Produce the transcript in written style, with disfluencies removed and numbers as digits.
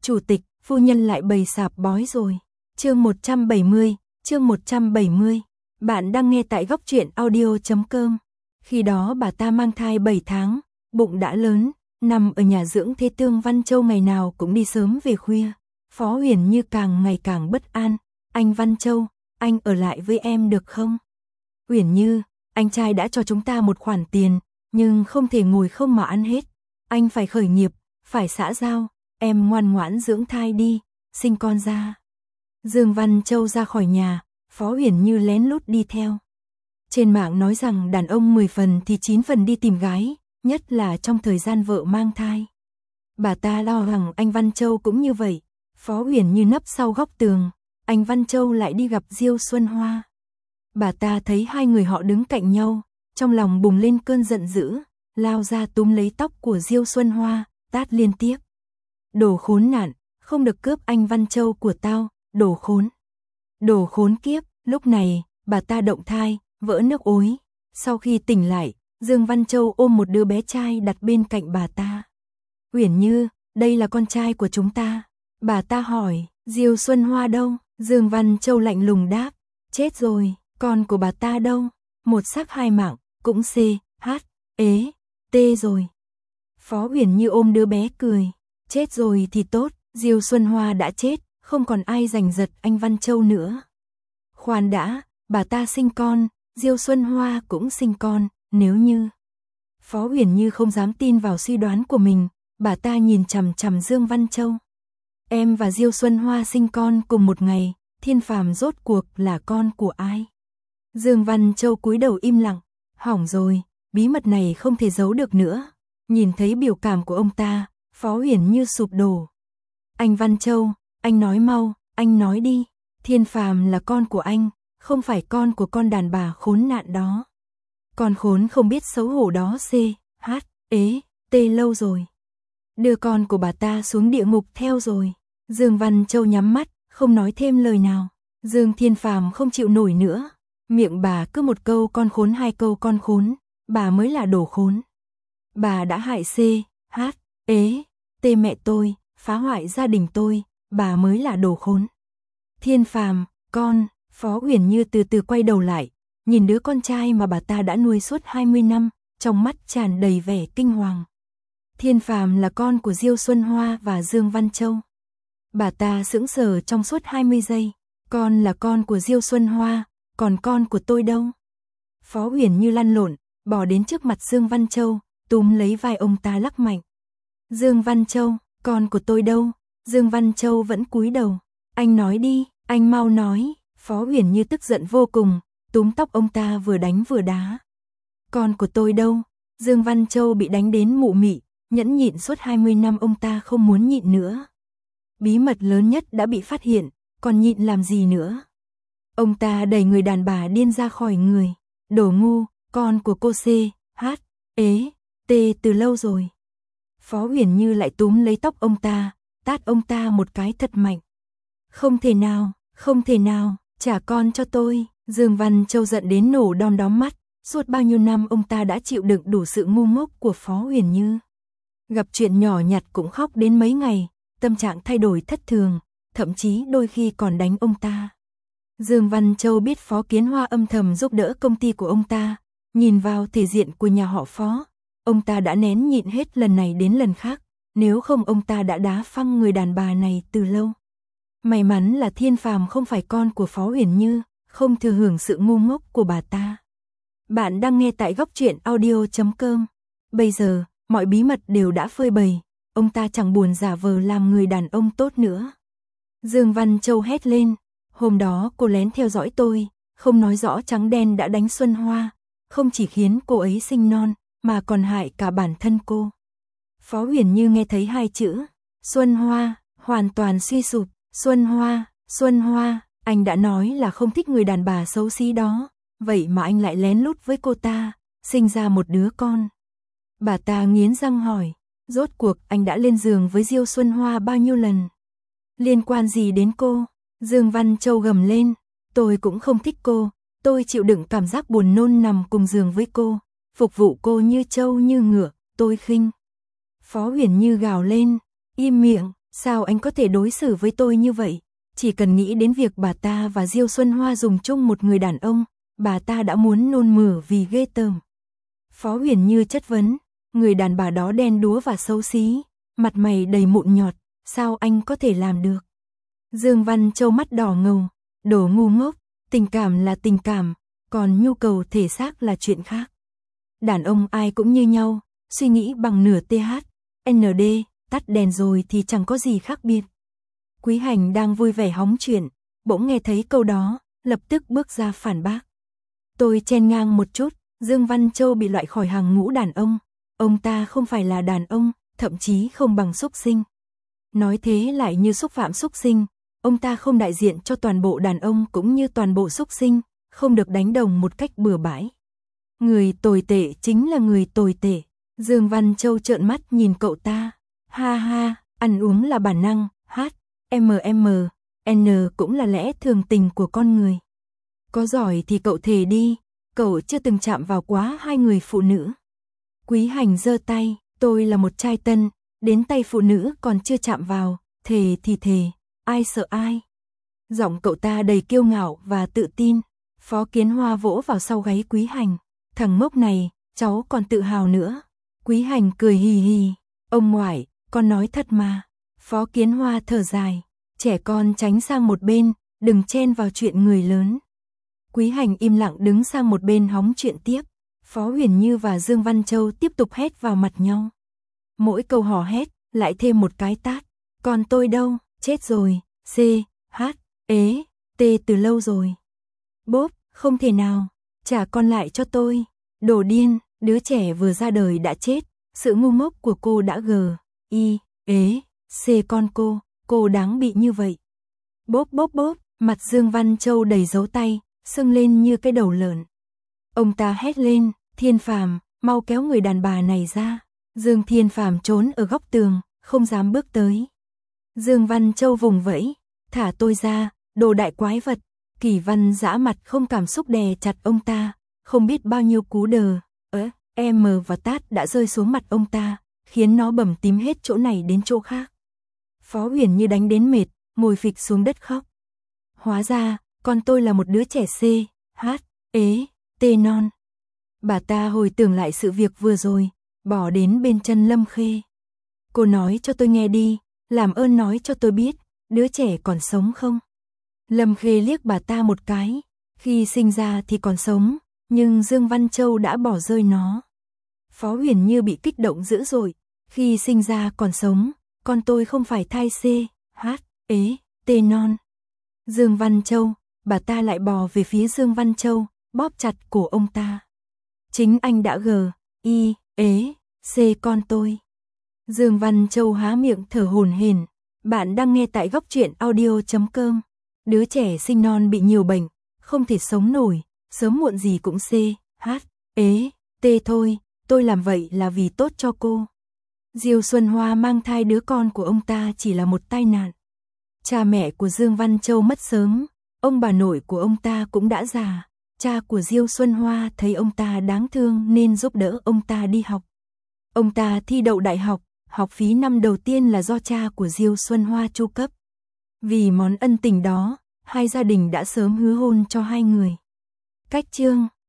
Chủ tịch, phu nhân lại bày sạp bói rồi. Chương 170. Bạn đang nghe tại góc truyện audio.com. Khi đó bà ta mang thai 7 tháng, bụng đã lớn, nằm ở nhà dưỡng thế Tương Văn Châu ngày nào cũng đi sớm về khuya. Phó Huyền Như càng ngày càng bất an. Anh Văn Châu, anh ở lại với em được không? Huyền Như, anh trai đã cho chúng ta một khoản tiền, nhưng không thể ngồi không mà ăn hết. Anh phải khởi nghiệp, phải xã giao, em ngoan ngoãn dưỡng thai đi, sinh con ra. Dương Văn Châu ra khỏi nhà, Phó Huyền Như lén lút đi theo. Trên mạng nói rằng đàn ông 10 phần thì 9 phần đi tìm gái, nhất là trong thời gian vợ mang thai. Bà ta lo rằng anh Văn Châu cũng như vậy. Phó Huyền Như nấp sau góc tường, anh Văn Châu lại đi gặp Diêu Xuân Hoa. Bà ta thấy hai người họ đứng cạnh nhau, trong lòng bùng lên cơn giận dữ, lao ra túm lấy tóc của Diêu Xuân Hoa, tát liên tiếp. Đồ khốn nạn, không được cướp anh Văn Châu của tao, đồ khốn. Đồ khốn kiếp. Lúc này, bà ta động thai, vỡ nước ối. Sau khi tỉnh lại, Dương Văn Châu ôm một đứa bé trai đặt bên cạnh bà ta. Huyền Như, đây là con trai của chúng ta. Bà ta hỏi, Diêu Xuân Hoa đâu? Dương Văn Châu lạnh lùng đáp, chết rồi, con của bà ta đâu? Một xác hai mạng, cũng C, H, ế, T rồi. Phó Huyền Như ôm đứa bé cười, chết rồi thì tốt, Diêu Xuân Hoa đã chết, không còn ai giành giật anh Văn Châu nữa. Khoan đã, bà ta sinh con, Diêu Xuân Hoa cũng sinh con, nếu như... Phó Huyền Như không dám tin vào suy đoán của mình, bà ta nhìn chằm chằm Dương Văn Châu. Em và Diêu Xuân Hoa sinh con cùng một ngày, Thiên Phàm rốt cuộc là con của ai? Dương Văn Châu cúi đầu im lặng, hỏng rồi, bí mật này không thể giấu được nữa. Nhìn thấy biểu cảm của ông ta, Phó Huyền Như sụp đổ. Anh Văn Châu, anh nói mau, anh nói đi, Thiên Phàm là con của anh, không phải con của con đàn bà khốn nạn đó. Con khốn không biết xấu hổ đó C, H, ế, T lâu rồi. Đưa con của bà ta xuống địa ngục theo rồi. Dương Văn Châu nhắm mắt, không nói thêm lời nào. Dương Thiên Phàm không chịu nổi nữa. Miệng bà cứ một câu con khốn hai câu con khốn, bà mới là đồ khốn. Bà đã hại C, H, ế, T mẹ tôi, phá hoại gia đình tôi, bà mới là đồ khốn. Thiên Phàm, con, Phó Huyền Như từ từ quay đầu lại, nhìn đứa con trai mà bà ta đã nuôi suốt 20 năm, trong mắt tràn đầy vẻ kinh hoàng. Thiên Phàm là con của Diêu Xuân Hoa và Dương Văn Châu. Bà ta sững sờ trong suốt 20 giây, con là con của Diêu Xuân Hoa, còn con của tôi đâu? Phó Huyền Như lăn lộn, bỏ đến trước mặt Dương Văn Châu, túm lấy vai ông ta lắc mạnh. Dương Văn Châu, con của tôi đâu? Dương Văn Châu vẫn cúi đầu. Anh nói đi, anh mau nói. Phó Huyền Như tức giận vô cùng, túm tóc ông ta vừa đánh vừa đá. Con của tôi đâu? Dương Văn Châu bị đánh đến mụ mị, nhẫn nhịn suốt 20 năm ông ta không muốn nhịn nữa. Bí mật lớn nhất đã bị phát hiện, còn nhịn làm gì nữa? Ông ta đẩy người đàn bà điên ra khỏi người. Đồ ngu, con của cô C, H, ế, T từ lâu rồi. Phó Huyền Như lại túm lấy tóc ông ta, tát ông ta một cái thật mạnh. Không thể nào, không thể nào, trả con cho tôi. Dương Văn Châu giận đến nổ đom đóm mắt. Suốt bao nhiêu năm ông ta đã chịu đựng đủ sự ngu ngốc của Phó Huyền Như. Gặp chuyện nhỏ nhặt cũng khóc đến mấy ngày, tâm trạng thay đổi thất thường, thậm chí đôi khi còn đánh ông ta. Dương Văn Châu biết Phó Kiến Hoa âm thầm giúp đỡ công ty của ông ta, nhìn vào thể diện của nhà họ Phó, ông ta đã nén nhịn hết lần này đến lần khác, nếu không ông ta đã đá phăng người đàn bà này từ lâu. May mắn là Thiên Phàm không phải con của Phó Huyền Như, không thừa hưởng sự ngu ngốc của bà ta. Bạn đang nghe tại góc truyện audio.com. Bây giờ, mọi bí mật đều đã phơi bày, ông ta chẳng buồn giả vờ làm người đàn ông tốt nữa. Dương Văn Châu hét lên, hôm đó cô lén theo dõi tôi, không nói rõ trắng đen đã đánh Xuân Hoa, không chỉ khiến cô ấy sinh non, mà còn hại cả bản thân cô. Phó Huyền Như nghe thấy hai chữ, Xuân Hoa, hoàn toàn suy sụp. Xuân Hoa, anh đã nói là không thích người đàn bà xấu xí đó, vậy mà anh lại lén lút với cô ta, sinh ra một đứa con. Bà ta nghiến răng hỏi, rốt cuộc anh đã lên giường với Diêu Xuân Hoa bao nhiêu lần? Liên quan gì đến cô? Dương Văn Châu gầm lên, tôi cũng không thích cô, tôi chịu đựng cảm giác buồn nôn nằm cùng giường với cô, phục vụ cô như trâu như ngựa, tôi khinh. Phó Huyền Như gào lên, im miệng, Sao anh có thể đối xử với tôi như vậy? Chỉ cần nghĩ đến việc bà ta và Diêu Xuân Hoa dùng chung một người đàn ông, bà ta đã muốn nôn mửa vì ghê tởm. Phó Huyền Như chất vấn, người đàn bà đó đen đúa và xấu xí, mặt mày đầy mụn nhọt, sao anh có thể làm được? Dương Văn Châu mắt đỏ ngầu, đồ ngu ngốc, tình cảm là tình cảm, còn nhu cầu thể xác là chuyện khác. Đàn ông ai cũng như nhau, suy nghĩ bằng nửa TH, ND, tắt đèn rồi thì chẳng có gì khác biệt. Quý Hành đang vui vẻ hóng chuyện, bỗng nghe thấy câu đó, lập tức bước ra phản bác. Tôi chen ngang một chút, Dương Văn Châu bị loại khỏi hàng ngũ đàn ông ta không phải là đàn ông, thậm chí không bằng súc sinh. Nói thế lại như xúc phạm súc sinh, ông ta không đại diện cho toàn bộ đàn ông cũng như toàn bộ súc sinh, không được đánh đồng một cách bừa bãi. Người tồi tệ chính là người tồi tệ. Dương Văn Châu trợn mắt nhìn cậu ta. Ha ha, ăn uống là bản năng, N cũng là lẽ thường tình của con người. Có giỏi thì cậu thề đi, cậu chưa từng chạm vào quá hai người phụ nữ. Quý Hành giơ tay, tôi là một trai tân, đến tay phụ nữ còn chưa chạm vào, thề thì thề, ai sợ ai. Giọng cậu ta đầy kiêu ngạo và tự tin. Phó Kiến Hoa vỗ vào sau gáy Quý Hành. Thằng ngốc này, cháu còn tự hào nữa. Quý Hành cười hì hì. Ông ngoại, con nói thật mà. Phó Kiến Hoa thở dài. Trẻ con tránh sang một bên, đừng chen vào chuyện người lớn. Quý Hành im lặng đứng sang một bên hóng chuyện tiếp. Phó Huyền Như và Dương Văn Châu tiếp tục hét vào mặt nhau. Mỗi câu hò hét, lại thêm một cái tát. Còn tôi đâu, chết rồi, C, H, ế, T từ lâu rồi. Bốp, không thể nào, trả con lại cho tôi. Đồ điên, đứa trẻ vừa ra đời đã chết, sự ngu ngốc của cô đã I, ế, C con cô đáng bị như vậy. Bốp bốp bốp, mặt Dương Văn Châu đầy dấu tay, sưng lên như cái đầu lợn. Ông ta hét lên, Thiên Phàm, mau kéo người đàn bà này ra. Dương Thiên Phàm trốn ở góc tường, không dám bước tới. Dương Văn Châu vùng vẫy, thả tôi ra, đồ đại quái vật. Kỳ Văn dã mặt không cảm xúc đè chặt ông ta, không biết bao nhiêu cú đờ, và tát đã rơi xuống mặt ông ta, khiến nó bầm tím hết chỗ này đến chỗ khác. Phó Huyền Như đánh đến mệt, ngồi phịch xuống đất khóc. Hóa ra, con tôi là một đứa trẻ C, H, ế, T non. Bà ta hồi tưởng lại sự việc vừa rồi, bỏ đến bên chân Lâm Khê. Cô nói cho tôi nghe đi, làm ơn nói cho tôi biết, đứa trẻ còn sống không? Lâm Khê liếc bà ta một cái, khi sinh ra thì còn sống, nhưng Dương Văn Châu đã bỏ rơi nó. Phó Huyền Như bị kích động dữ dội, khi sinh ra còn sống, con tôi không phải thai C, H, ế, T non. Dương Văn Châu, bà ta lại bò về phía Dương Văn Châu, bóp chặt cổ ông ta. Chính anh đã I, ế, C con tôi. Dương Văn Châu há miệng thở hổn hển. Bạn đang nghe tại Góc Truyện Audio.com. Đứa trẻ sinh non bị nhiều bệnh, không thể sống nổi, sớm muộn gì cũng C, H, ế, T thôi, tôi làm vậy là vì tốt cho cô. Diêu Xuân Hoa mang thai đứa con của ông ta chỉ là một tai nạn. Cha mẹ của Dương Văn Châu mất sớm, ông bà nội của ông ta cũng đã già. Cha của Diêu Xuân Hoa thấy ông ta đáng thương nên giúp đỡ ông ta đi học. Ông ta thi đậu đại học, học phí năm đầu tiên là do cha của Diêu Xuân Hoa chu cấp. Vì món ân tình đó, hai gia đình đã sớm hứa hôn cho hai người. Cách chương